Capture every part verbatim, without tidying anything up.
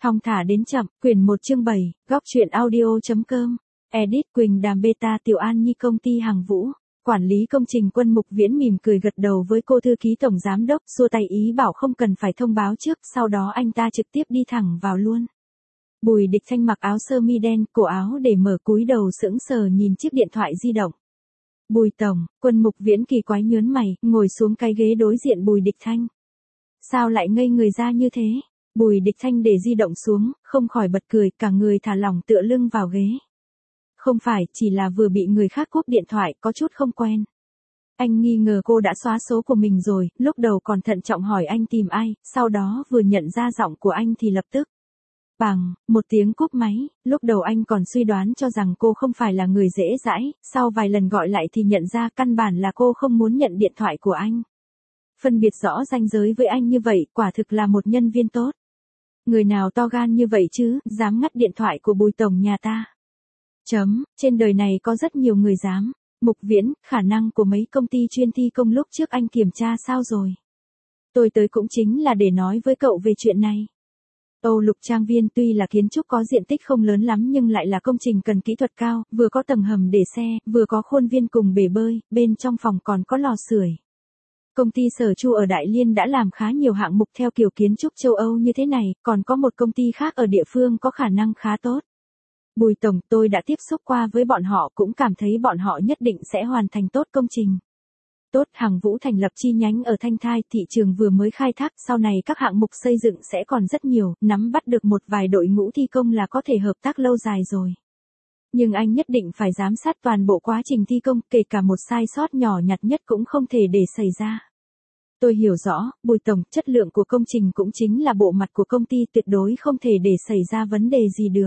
Thong thả đến chậm, quyển một chương bảy, góc truyện audio.com. Edit Quỳnh Đàm Beta Tiểu An Nhi công ty Hàng Vũ. Quản lý công trình Quân Mục Viễn mỉm cười gật đầu với cô thư ký tổng giám đốc, xua tay ý bảo không cần phải thông báo trước, sau đó anh ta trực tiếp đi thẳng vào luôn. Bùi Địch Thanh mặc áo sơ mi đen, cổ áo để mở, cúi đầu sững sờ nhìn chiếc điện thoại di động. Bùi tổng, Quân Mục Viễn kỳ quái nhớn mày, ngồi xuống cái ghế đối diện Bùi Địch Thanh. Sao lại ngây người ra như thế? Bùi Địch Thanh để di động xuống, không khỏi bật cười, cả người thả lỏng tựa lưng vào ghế. Không phải, chỉ là vừa bị người khác cúp điện thoại, có chút không quen. Anh nghi ngờ cô đã xóa số của mình rồi, lúc đầu còn thận trọng hỏi anh tìm ai, sau đó vừa nhận ra giọng của anh thì lập tức. Bằng, một tiếng cúp máy, lúc đầu anh còn suy đoán cho rằng cô không phải là người dễ dãi, sau vài lần gọi lại thì nhận ra căn bản là cô không muốn nhận điện thoại của anh. Phân biệt rõ ranh giới với anh như vậy, quả thực là một nhân viên tốt. Người nào to gan như vậy chứ, dám ngắt điện thoại của Bùi tổng nhà ta. Chấm, trên đời này có rất nhiều người dám. Mục Viễn, khả năng của mấy công ty chuyên thi công lúc trước anh kiểm tra sao rồi? Tôi tới cũng chính là để nói với cậu về chuyện này. Âu Lục Trang Viên tuy là kiến trúc có diện tích không lớn lắm nhưng lại là công trình cần kỹ thuật cao, vừa có tầng hầm để xe, vừa có khuôn viên cùng bể bơi, bên trong phòng còn có lò sưởi. Công ty Sở Chu ở Đại Liên đã làm khá nhiều hạng mục theo kiểu kiến trúc châu Âu như thế này, còn có một công ty khác ở địa phương có khả năng khá tốt. Bùi tổng, tôi đã tiếp xúc qua với bọn họ, cũng cảm thấy bọn họ nhất định sẽ hoàn thành tốt công trình. Tốt, Hàng Vũ thành lập chi nhánh ở Thanh Thai, thị trường vừa mới khai thác, sau này các hạng mục xây dựng sẽ còn rất nhiều, nắm bắt được một vài đội ngũ thi công là có thể hợp tác lâu dài rồi. Nhưng anh nhất định phải giám sát toàn bộ quá trình thi công, kể cả một sai sót nhỏ nhặt nhất cũng không thể để xảy ra. Tôi hiểu rõ, Bùi tổng, chất lượng của công trình cũng chính là bộ mặt của công ty, tuyệt đối không thể để xảy ra vấn đề gì được.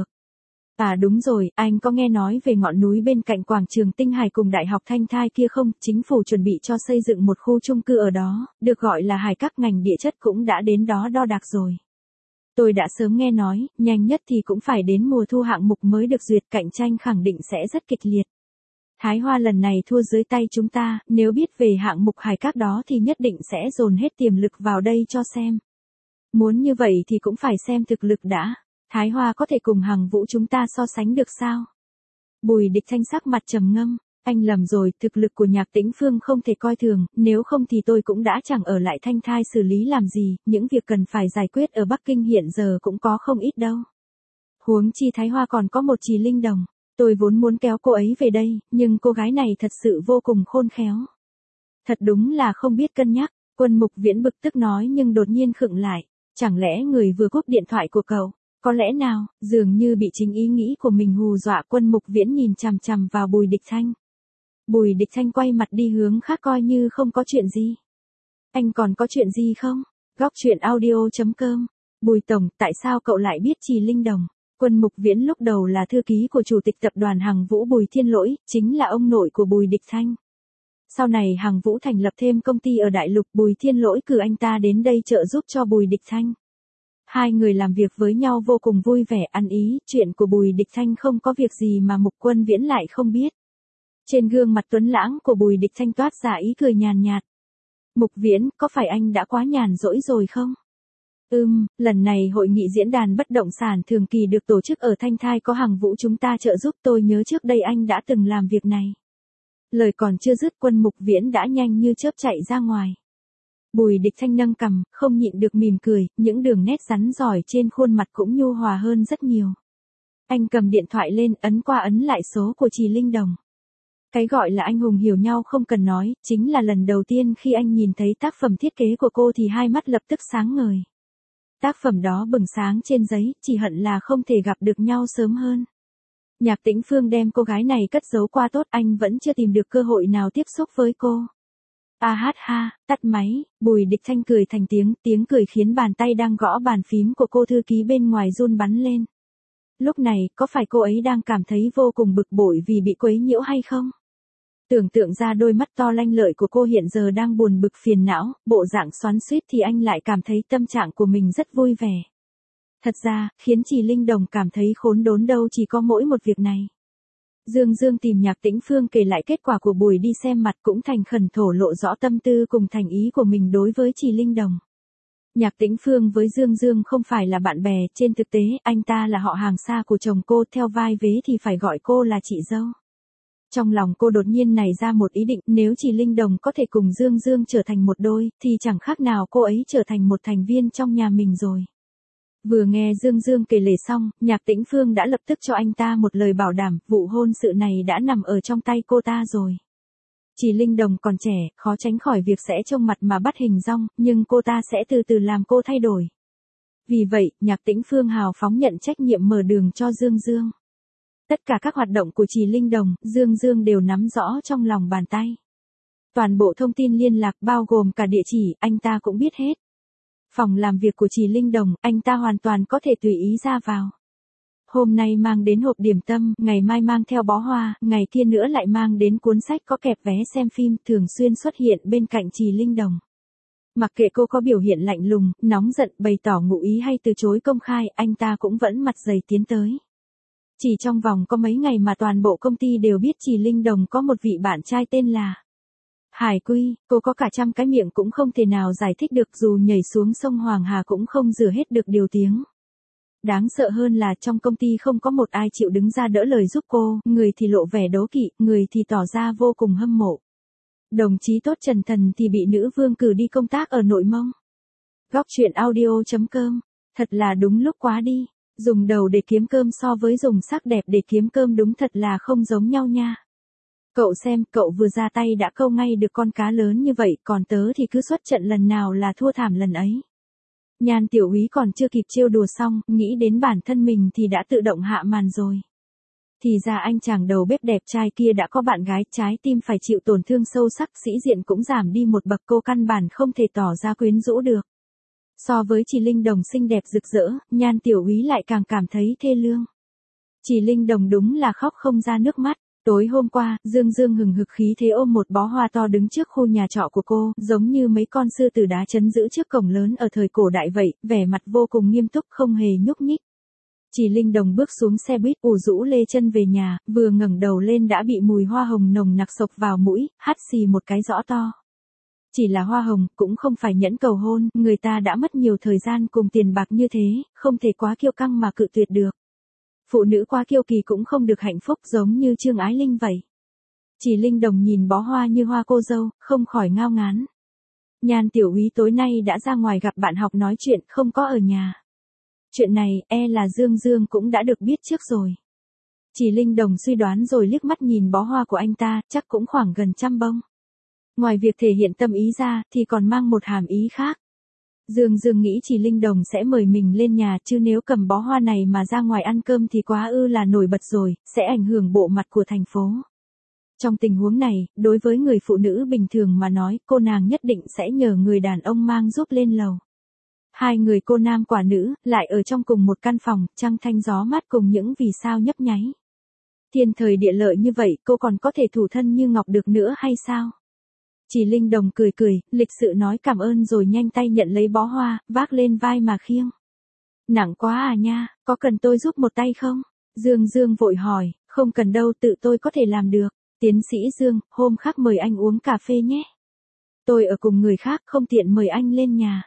À đúng rồi, anh có nghe nói về ngọn núi bên cạnh quảng trường Tinh Hải cùng Đại học Thanh Thai kia không? Chính phủ chuẩn bị cho xây dựng một khu chung cư ở đó, được gọi là Hải Các, ngành địa chất cũng đã đến đó đo đạc rồi. Tôi đã sớm nghe nói, nhanh nhất thì cũng phải đến mùa thu hạng mục mới được duyệt, cạnh tranh khẳng định sẽ rất kịch liệt. Thái Hoa lần này thua dưới tay chúng ta, nếu biết về hạng mục Hải Các đó thì nhất định sẽ dồn hết tiềm lực vào đây cho xem. Muốn như vậy thì cũng phải xem thực lực đã. Thái Hoa có thể cùng Hàng Vũ chúng ta so sánh được sao? Bùi Địch Thanh sắc mặt trầm ngâm, anh lầm rồi, thực lực của Nhạc Tĩnh Phương không thể coi thường, nếu không thì tôi cũng đã chẳng ở lại Thanh Thai xử lý làm gì, những việc cần phải giải quyết ở Bắc Kinh hiện giờ cũng có không ít đâu. Huống chi Thái Hoa còn có một Trì Linh Đồng, tôi vốn muốn kéo cô ấy về đây, nhưng cô gái này thật sự vô cùng khôn khéo. Thật đúng là không biết cân nhắc, Quân Mục Viễn bực tức nói nhưng đột nhiên khựng lại, chẳng lẽ người vừa cúp điện thoại của cậu? Có lẽ nào, dường như bị chính ý nghĩ của mình hù dọa, Quân Mục Viễn nhìn chằm chằm vào Bùi Địch Thanh. Bùi Địch Thanh quay mặt đi hướng khác coi như không có chuyện gì. Anh còn có chuyện gì không? Góc truyện audio.com. Bùi tổng, tại sao cậu lại biết Trì Linh Đồng? Quân Mục Viễn lúc đầu là thư ký của chủ tịch tập đoàn Hàng Vũ Bùi Thiên Lỗi, chính là ông nội của Bùi Địch Thanh. Sau này Hàng Vũ thành lập thêm công ty ở Đại Lục, Bùi Thiên Lỗi cử anh ta đến đây trợ giúp cho Bùi Địch Thanh. Hai người làm việc với nhau vô cùng vui vẻ, ăn ý, chuyện của Bùi Địch Thanh không có việc gì mà Mục Quân Viễn lại không biết. Trên gương mặt tuấn lãng của Bùi Địch Thanh toát ra ý cười nhàn nhạt. Mục Viễn, có phải anh đã quá nhàn rỗi rồi không? Ừm, lần này hội nghị diễn đàn bất động sản thường kỳ được tổ chức ở Thanh Thai có Hàng Vũ chúng ta trợ giúp, tôi nhớ trước đây anh đã từng làm việc này. Lời còn chưa dứt, Quân Mục Viễn đã nhanh như chớp chạy ra ngoài. Bùi Địch Thanh nâng cằm, không nhịn được mỉm cười, những đường nét rắn rỏi trên khuôn mặt cũng nhu hòa hơn rất nhiều. Anh cầm điện thoại lên, ấn qua ấn lại số của Trì Linh Đồng. Cái gọi là anh hùng hiểu nhau không cần nói, chính là lần đầu tiên khi anh nhìn thấy tác phẩm thiết kế của cô thì hai mắt lập tức sáng ngời. Tác phẩm đó bừng sáng trên giấy, chỉ hận là không thể gặp được nhau sớm hơn. Nhạc Tĩnh Phương đem cô gái này cất giấu qua tốt, anh vẫn chưa tìm được cơ hội nào tiếp xúc với cô. A hát ha, tắt máy, Bùi Địch Thanh cười thành tiếng, tiếng cười khiến bàn tay đang gõ bàn phím của cô thư ký bên ngoài run bắn lên. Lúc này, có phải cô ấy đang cảm thấy vô cùng bực bội vì bị quấy nhiễu hay không? Tưởng tượng ra đôi mắt to lanh lợi của cô hiện giờ đang buồn bực phiền não, bộ dạng xoắn xuýt thì anh lại cảm thấy tâm trạng của mình rất vui vẻ. Thật ra, khiến Trì Linh Đồng cảm thấy khốn đốn đâu chỉ có mỗi một việc này. Dương Dương tìm Nhạc Tĩnh Phương kể lại kết quả của buổi đi xem mặt, cũng thành khẩn thổ lộ rõ tâm tư cùng thành ý của mình đối với Trì Linh Đồng. Nhạc Tĩnh Phương với Dương Dương không phải là bạn bè, trên thực tế, anh ta là họ hàng xa của chồng cô, theo vai vế thì phải gọi cô là chị dâu. Trong lòng cô đột nhiên nảy ra một ý định, nếu chị Linh Đồng có thể cùng Dương Dương trở thành một đôi, thì chẳng khác nào cô ấy trở thành một thành viên trong nhà mình rồi. Vừa nghe Dương Dương kể lể xong, Nhạc Tĩnh Phương đã lập tức cho anh ta một lời bảo đảm, vụ hôn sự này đã nằm ở trong tay cô ta rồi. Chị Linh Đồng còn trẻ, khó tránh khỏi việc sẽ trông mặt mà bắt hình dong, nhưng cô ta sẽ từ từ làm cô thay đổi. Vì vậy, Nhạc Tĩnh Phương hào phóng nhận trách nhiệm mở đường cho Dương Dương. Tất cả các hoạt động của chị Linh Đồng, Dương Dương đều nắm rõ trong lòng bàn tay. Toàn bộ thông tin liên lạc bao gồm cả địa chỉ, anh ta cũng biết hết. Phòng làm việc của chị Linh Đồng, anh ta hoàn toàn có thể tùy ý ra vào. Hôm nay mang đến hộp điểm tâm, ngày mai mang theo bó hoa, ngày kia nữa lại mang đến cuốn sách có kẹp vé xem phim, thường xuyên xuất hiện bên cạnh chị Linh Đồng. Mặc kệ cô có biểu hiện lạnh lùng, nóng giận, bày tỏ ngụ ý hay từ chối công khai, anh ta cũng vẫn mặt dày tiến tới. Chỉ trong vòng có mấy ngày mà toàn bộ công ty đều biết chị Linh Đồng có một vị bạn trai tên là Hải Quy, cô có cả trăm cái miệng cũng không thể nào giải thích được, dù nhảy xuống sông Hoàng Hà cũng không rửa hết được điều tiếng. Đáng sợ hơn là trong công ty không có một ai chịu đứng ra đỡ lời giúp cô, người thì lộ vẻ đố kỵ, người thì tỏ ra vô cùng hâm mộ. Đồng chí tốt Trần Thần thì bị nữ vương cử đi công tác ở Nội Mông. Góc truyện audio chấm com, thật là đúng lúc quá đi, dùng đầu để kiếm cơm so với dùng sắc đẹp để kiếm cơm đúng thật là không giống nhau nha. Cậu xem, cậu vừa ra tay đã câu ngay được con cá lớn như vậy, còn tớ thì cứ xuất trận lần nào là thua thảm lần ấy. Nhan Tiểu Úy còn chưa kịp trêu đùa xong, nghĩ đến bản thân mình thì đã tự động hạ màn rồi. Thì ra anh chàng đầu bếp đẹp trai kia đã có bạn gái, trái tim phải chịu tổn thương sâu sắc, sĩ diện cũng giảm đi một bậc, cô căn bản không thể tỏ ra quyến rũ được. So với chị Linh Đồng xinh đẹp rực rỡ, Nhan Tiểu Úy lại càng cảm thấy thê lương. Chị Linh Đồng đúng là khóc không ra nước mắt. Tối hôm qua, Dương Dương hừng hực khí thế ôm một bó hoa to đứng trước khu nhà trọ của cô, giống như mấy con sư tử đá chấn giữ trước cổng lớn ở thời cổ đại vậy, vẻ mặt vô cùng nghiêm túc không hề nhúc nhích. Chị Linh Đồng bước xuống xe buýt, ủ rũ lê chân về nhà, vừa ngẩng đầu lên đã bị mùi hoa hồng nồng nặc xộc vào mũi, hắt xì một cái rõ to. Chỉ là hoa hồng, cũng không phải nhẫn cầu hôn, người ta đã mất nhiều thời gian cùng tiền bạc như thế, không thể quá kiêu căng mà cự tuyệt được. Phụ nữ quá kiêu kỳ cũng không được hạnh phúc, giống như Trương Ái Linh vậy. Chị Linh Đồng nhìn bó hoa như hoa cô dâu, không khỏi ngao ngán. Nhan Tiểu Úy tối nay đã ra ngoài gặp bạn học nói chuyện, không có ở nhà. Chuyện này, e là Dương Dương cũng đã được biết trước rồi. Chị Linh Đồng suy đoán rồi liếc mắt nhìn bó hoa của anh ta, chắc cũng khoảng gần trăm bông. Ngoài việc thể hiện tâm ý ra, thì còn mang một hàm ý khác. Dương Dương nghĩ chị Linh Đồng sẽ mời mình lên nhà, chứ nếu cầm bó hoa này mà ra ngoài ăn cơm thì quá ư là nổi bật rồi, sẽ ảnh hưởng bộ mặt của thành phố. Trong tình huống này, đối với người phụ nữ bình thường mà nói, cô nàng nhất định sẽ nhờ người đàn ông mang giúp lên lầu. Hai người cô nam quả nữ, lại ở trong cùng một căn phòng, trăng thanh gió mát cùng những vì sao nhấp nháy. Thiên thời địa lợi như vậy, cô còn có thể thủ thân như ngọc được nữa hay sao? Chị Linh Đồng cười cười, lịch sự nói cảm ơn rồi nhanh tay nhận lấy bó hoa, vác lên vai mà khiêng. Nặng quá à nha, có cần tôi giúp một tay không? Dương Dương vội hỏi, không cần đâu, tự tôi có thể làm được. Tiến sĩ Dương, hôm khác mời anh uống cà phê nhé. Tôi ở cùng người khác, không tiện mời anh lên nhà.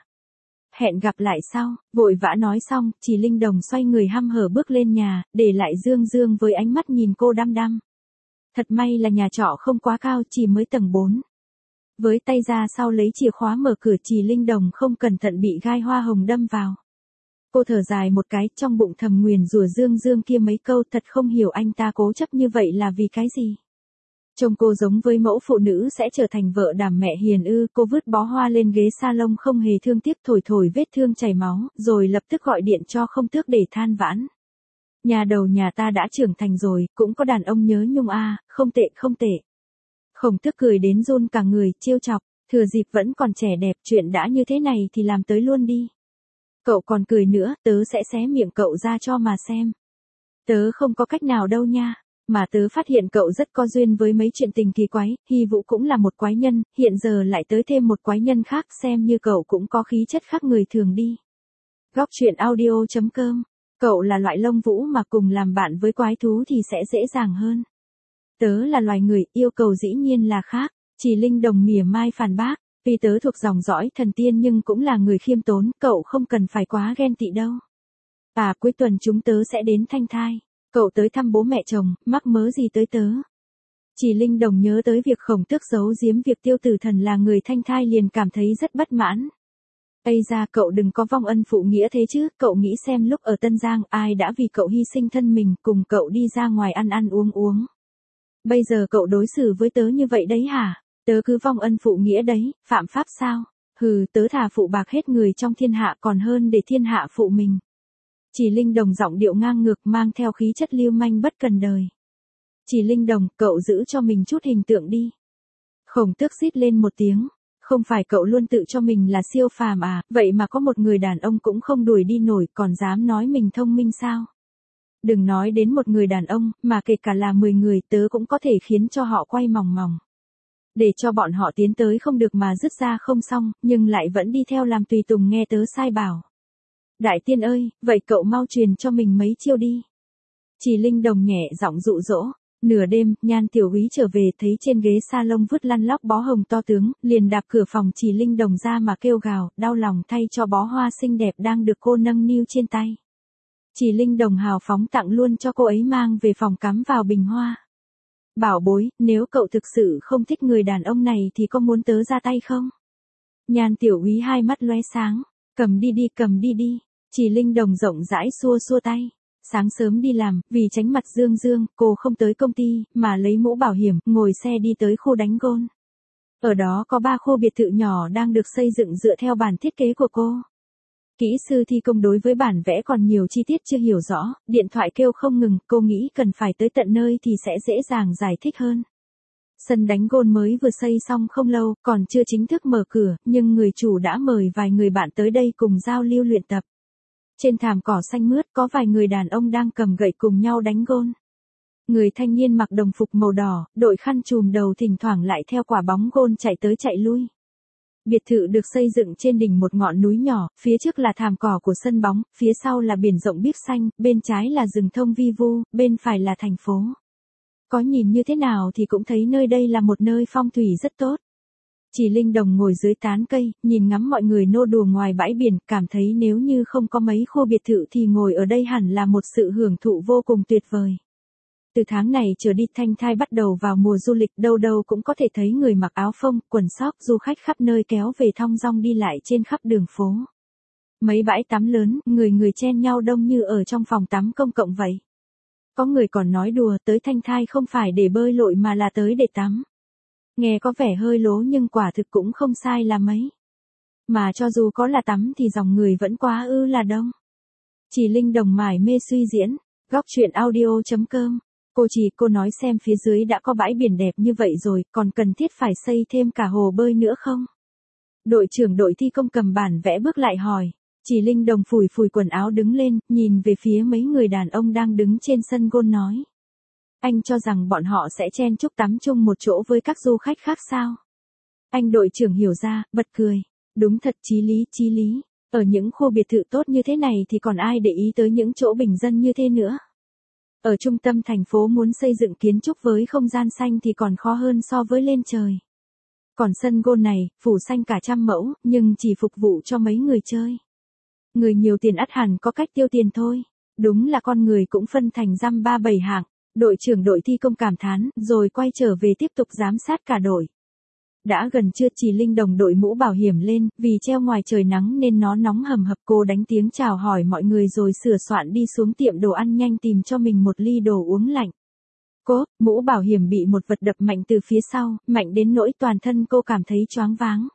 Hẹn gặp lại sau, vội vã nói xong, chị Linh Đồng xoay người hăm hở bước lên nhà, để lại Dương Dương với ánh mắt nhìn cô đăm đăm. Thật may là nhà trọ không quá cao, chỉ mới tầng bốn. Với tay ra sau lấy chìa khóa mở cửa, chị Linh Đồng không cẩn thận bị gai hoa hồng đâm vào. Cô thở dài một cái, trong bụng thầm nguyền rủa Dương Dương kia mấy câu, thật không hiểu anh ta cố chấp như vậy là vì cái gì. Trông cô giống với mẫu phụ nữ sẽ trở thành vợ đảm mẹ hiền ư, cô vứt bó hoa lên ghế salon không hề thương tiếc, thổi thổi vết thương chảy máu, rồi lập tức gọi điện cho Không Tước để than vãn. Nhà đầu nhà ta đã trưởng thành rồi, cũng có đàn ông nhớ nhung a, à, không tệ không tệ. Khổng Tước cười đến run cả người, trêu chọc, thừa dịp vẫn còn trẻ đẹp, chuyện đã như thế này thì làm tới luôn đi. Cậu còn cười nữa, tớ sẽ xé miệng cậu ra cho mà xem. Tớ không có cách nào đâu nha, mà tớ phát hiện cậu rất có duyên với mấy chuyện tình kỳ quái, Hy Vũ cũng là một quái nhân, hiện giờ lại tới thêm một quái nhân khác, xem như cậu cũng có khí chất khác người thường đi. Góc truyện audio chấm com, cậu là loại lông vũ mà cùng làm bạn với quái thú thì sẽ dễ dàng hơn. Tớ là loài người, yêu cầu dĩ nhiên là khác. Chị Linh Đồng mỉa mai phản bác, Peter thuộc dòng dõi thần tiên nhưng cũng là người khiêm tốn, cậu không cần phải quá ghen tị đâu. À, cuối tuần chúng tớ sẽ đến Thanh Thai. Cậu tới thăm bố mẹ chồng, mắc mớ gì tới tớ. Chỉ Linh Đồng nhớ tới việc Khổng Tước giấu giếm việc Tiêu Tử Thần là người Thanh Thai liền cảm thấy rất bất mãn. Ây ra, cậu đừng có vong ân phụ nghĩa thế chứ, cậu nghĩ xem lúc ở Tân Giang ai đã vì cậu hy sinh thân mình cùng cậu đi ra ngoài ăn ăn uống uống. Bây giờ cậu đối xử với tớ như vậy đấy hả? Tớ cứ vong ân phụ nghĩa đấy, phạm pháp sao? Hừ, tớ thà phụ bạc hết người trong thiên hạ còn hơn để thiên hạ phụ mình. Chỉ Linh Đồng giọng điệu ngang ngược mang theo khí chất lưu manh bất cần đời. Chỉ Linh Đồng, cậu giữ cho mình chút hình tượng đi. Khổng Tước rít lên một tiếng. Không phải cậu luôn tự cho mình là siêu phàm à, vậy mà có một người đàn ông cũng không đuổi đi nổi còn dám nói mình thông minh sao? Đừng nói đến một người đàn ông, mà kể cả là mười người tớ cũng có thể khiến cho họ quay mòng mòng. Để cho bọn họ tiến tới không được mà dứt ra không xong, nhưng lại vẫn đi theo làm tùy tùng nghe tớ sai bảo. Đại tiên ơi, vậy cậu mau truyền cho mình mấy chiêu đi. Chỉ Linh Đồng nhẹ giọng dụ dỗ. Nửa đêm, Nhan Tiểu Úy trở về thấy trên ghế salon vứt lăn lóc bó hồng to tướng, liền đạp cửa phòng Chỉ Linh Đồng ra mà kêu gào, đau lòng thay cho bó hoa xinh đẹp đang được cô nâng niu trên tay. Chỉ Linh Đồng hào phóng tặng luôn cho cô ấy mang về phòng cắm vào bình hoa. Bảo bối, nếu cậu thực sự không thích người đàn ông này thì có muốn tớ ra tay không? Nhan Tiểu Úy hai mắt lóe sáng, cầm đi đi cầm đi đi. Chỉ Linh Đồng rộng rãi xua xua tay. Sáng sớm đi làm, vì tránh mặt Dương Dương, cô không tới công ty, mà lấy mũ bảo hiểm, ngồi xe đi tới khu đánh gôn. Ở đó có ba khu biệt thự nhỏ đang được xây dựng dựa theo bản thiết kế của cô. Kỹ sư thi công đối với bản vẽ còn nhiều chi tiết chưa hiểu rõ, điện thoại kêu không ngừng, cô nghĩ cần phải tới tận nơi thì sẽ dễ dàng giải thích hơn. Sân đánh gôn mới vừa xây xong không lâu, còn chưa chính thức mở cửa, nhưng người chủ đã mời vài người bạn tới đây cùng giao lưu luyện tập. Trên thảm cỏ xanh mướt có vài người đàn ông đang cầm gậy cùng nhau đánh gôn. Người thanh niên mặc đồng phục màu đỏ, đội khăn trùm đầu thỉnh thoảng lại theo quả bóng gôn chạy tới chạy lui. Biệt thự được xây dựng trên đỉnh một ngọn núi nhỏ, phía trước là thảm cỏ của sân bóng, phía sau là biển rộng biếc xanh, bên trái là rừng thông vi vu, bên phải là thành phố. Có nhìn như thế nào thì cũng thấy nơi đây là một nơi phong thủy rất tốt. Chỉ Linh Đồng ngồi dưới tán cây, nhìn ngắm mọi người nô đùa ngoài bãi biển, cảm thấy nếu như không có mấy khu biệt thự thì ngồi ở đây hẳn là một sự hưởng thụ vô cùng tuyệt vời. Từ tháng này trở đi Thanh Thai bắt đầu vào mùa du lịch, đâu đâu cũng có thể thấy người mặc áo phông, quần sóc, du khách khắp nơi kéo về thong dong đi lại trên khắp đường phố. Mấy bãi tắm lớn, người người chen nhau đông như ở trong phòng tắm công cộng vậy. Có người còn nói đùa tới Thanh Thai không phải để bơi lội mà là tới để tắm. Nghe có vẻ hơi lố nhưng quả thực cũng không sai là mấy. Mà cho dù có là tắm thì dòng người vẫn quá ư là đông. Chỉ Linh Đồng mải mê suy diễn, góc truyện audio chấm com. Cô chỉ cô nói xem phía dưới đã có bãi biển đẹp như vậy rồi, còn cần thiết phải xây thêm cả hồ bơi nữa không? Đội trưởng đội thi công cầm bản vẽ bước lại hỏi. Chỉ Linh Đồng phủi phủi quần áo đứng lên, nhìn về phía mấy người đàn ông đang đứng trên sân gôn nói. Anh cho rằng bọn họ sẽ chen chúc tắm chung một chỗ với các du khách khác sao? Anh đội trưởng hiểu ra, bật cười. Đúng thật chí lý chí lý. Ở những khu biệt thự tốt như thế này thì còn ai để ý tới những chỗ bình dân như thế nữa. Ở trung tâm thành phố muốn xây dựng kiến trúc với không gian xanh thì còn khó hơn so với lên trời. Còn sân gôn này, phủ xanh cả trăm mẫu, nhưng chỉ phục vụ cho mấy người chơi. Người nhiều tiền ắt hẳn có cách tiêu tiền thôi. Đúng là con người cũng phân thành dăm ba bảy hạng. Đội trưởng đội thi công cảm thán, rồi quay trở về tiếp tục giám sát cả đội. Đã gần trưa Chỉ Linh Đồng đội mũ bảo hiểm lên, vì treo ngoài trời nắng nên nó nóng hầm hập, cô đánh tiếng chào hỏi mọi người rồi sửa soạn đi xuống tiệm đồ ăn nhanh tìm cho mình một ly đồ uống lạnh. Cô, mũ bảo hiểm bị một vật đập mạnh từ phía sau, mạnh đến nỗi toàn thân cô cảm thấy choáng váng.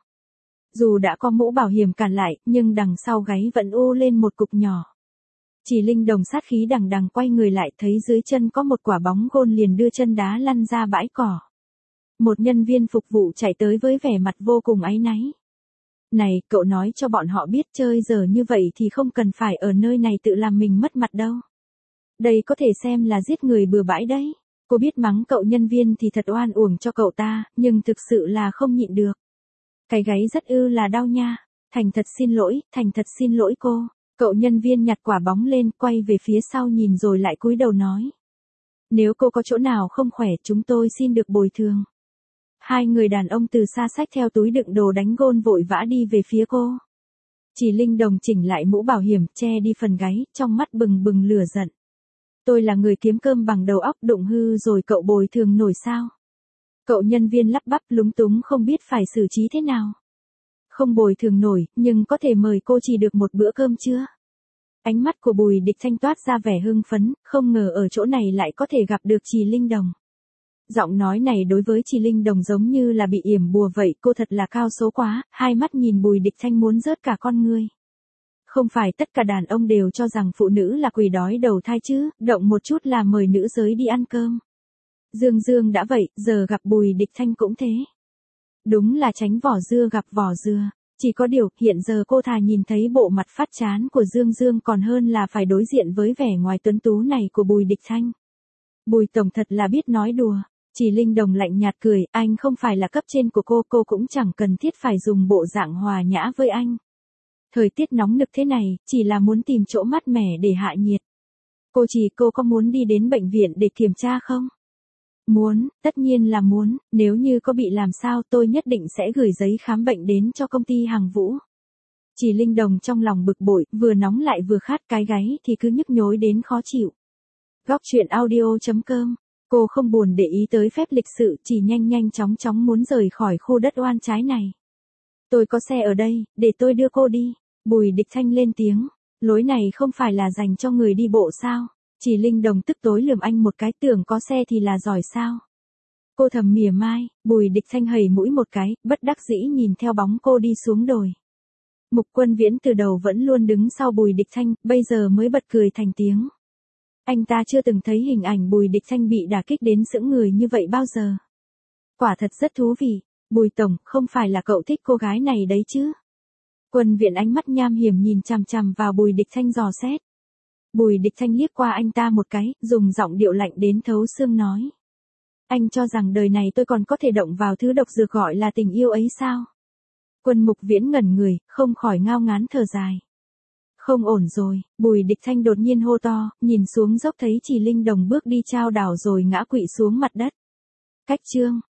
Dù đã có mũ bảo hiểm cản lại, nhưng đằng sau gáy vẫn u lên một cục nhỏ. Chỉ Linh Đồng sát khí đằng đằng quay người lại thấy dưới chân có một quả bóng gôn liền đưa chân đá lăn ra bãi cỏ. Một nhân viên phục vụ chạy tới với vẻ mặt vô cùng áy náy. Này, cậu nói cho bọn họ biết chơi giờ như vậy thì không cần phải ở nơi này tự làm mình mất mặt đâu. Đây có thể xem là giết người bừa bãi đấy. Cô biết mắng cậu nhân viên thì thật oan uổng cho cậu ta, nhưng thực sự là không nhịn được. Cái gáy rất ư là đau nha. Thành thật xin lỗi, thành thật xin lỗi cô. Cậu nhân viên nhặt quả bóng lên, quay về phía sau nhìn rồi lại cúi đầu nói. Nếu cô có chỗ nào không khỏe chúng tôi xin được bồi thường. Hai người đàn ông từ xa xách theo túi đựng đồ đánh gôn vội vã đi về phía cô. Chỉ Linh Đồng chỉnh lại mũ bảo hiểm, che đi phần gáy, trong mắt bừng bừng lửa giận. Tôi là người kiếm cơm bằng đầu óc, đụng hư rồi cậu bồi thường nổi sao? Cậu nhân viên lắp bắp lúng túng không biết phải xử trí thế nào. Không bồi thường nổi, nhưng có thể mời cô chỉ được một bữa cơm chưa? Ánh mắt của Bùi Địch Thanh toát ra vẻ hưng phấn, không ngờ ở chỗ này lại có thể gặp được Chỉ Linh Đồng. Giọng nói này đối với Chỉ Linh Đồng giống như là bị yểm bùa vậy, cô thật là cao số quá, hai mắt nhìn Bùi Địch Thanh muốn rớt cả con ngươi. Không phải tất cả đàn ông đều cho rằng phụ nữ là quỷ đói đầu thai chứ, động một chút là mời nữ giới đi ăn cơm. Dương Dương đã vậy, giờ gặp Bùi Địch Thanh cũng thế. Đúng là tránh vỏ dưa gặp vỏ dừa. Chỉ có điều, hiện giờ cô thà nhìn thấy bộ mặt phát chán của Dương Dương còn hơn là phải đối diện với vẻ ngoài tuấn tú này của Bùi Địch Thanh. Bùi Tổng thật là biết nói đùa. Chỉ Linh Đồng lạnh nhạt cười, anh không phải là cấp trên của cô, cô cũng chẳng cần thiết phải dùng bộ dạng hòa nhã với anh. Thời tiết nóng nực thế này, chỉ là muốn tìm chỗ mát mẻ để hạ nhiệt. Cô Chỉ, cô có muốn đi đến bệnh viện để kiểm tra không? Muốn, tất nhiên là muốn, nếu như có bị làm sao tôi nhất định sẽ gửi giấy khám bệnh đến cho công ty Hàng Vũ. Chỉ Linh Đồng trong lòng bực bội, vừa nóng lại vừa khát, cái gáy thì cứ nhức nhối đến khó chịu. Góc truyện audio chấm com. Cô không buồn để ý tới phép lịch sự, chỉ nhanh nhanh chóng chóng muốn rời khỏi khu đất oan trái này. Tôi có xe ở đây, để tôi đưa cô đi. Bùi Địch Thanh lên tiếng, lối này không phải là dành cho người đi bộ sao? Chỉ Linh Đồng tức tối lườm anh một cái, tưởng có xe thì là giỏi sao? Cô thầm mỉa mai, Bùi Địch Thanh hầy mũi một cái, bất đắc dĩ nhìn theo bóng cô đi xuống đồi. Mục Quân Viễn từ đầu vẫn luôn đứng sau Bùi Địch Thanh, bây giờ mới bật cười thành tiếng. Anh ta chưa từng thấy hình ảnh Bùi Địch Thanh bị đả kích đến sững người như vậy bao giờ. Quả thật rất thú vị. Bùi Tổng, không phải là cậu thích cô gái này đấy chứ? Quân Viễn ánh mắt nham hiểm nhìn chằm chằm vào Bùi Địch Thanh dò xét. Bùi Địch Thanh liếc qua anh ta một cái, dùng giọng điệu lạnh đến thấu xương nói. Anh cho rằng đời này tôi còn có thể động vào thứ độc dược gọi là tình yêu ấy sao? Quân Mục Viễn ngẩn người, không khỏi ngao ngán thở dài. Không ổn rồi, Bùi Địch Thanh đột nhiên hô to, nhìn xuống dốc thấy Chỉ Linh Đồng bước đi chao đảo rồi ngã quỵ xuống mặt đất. Cách chương.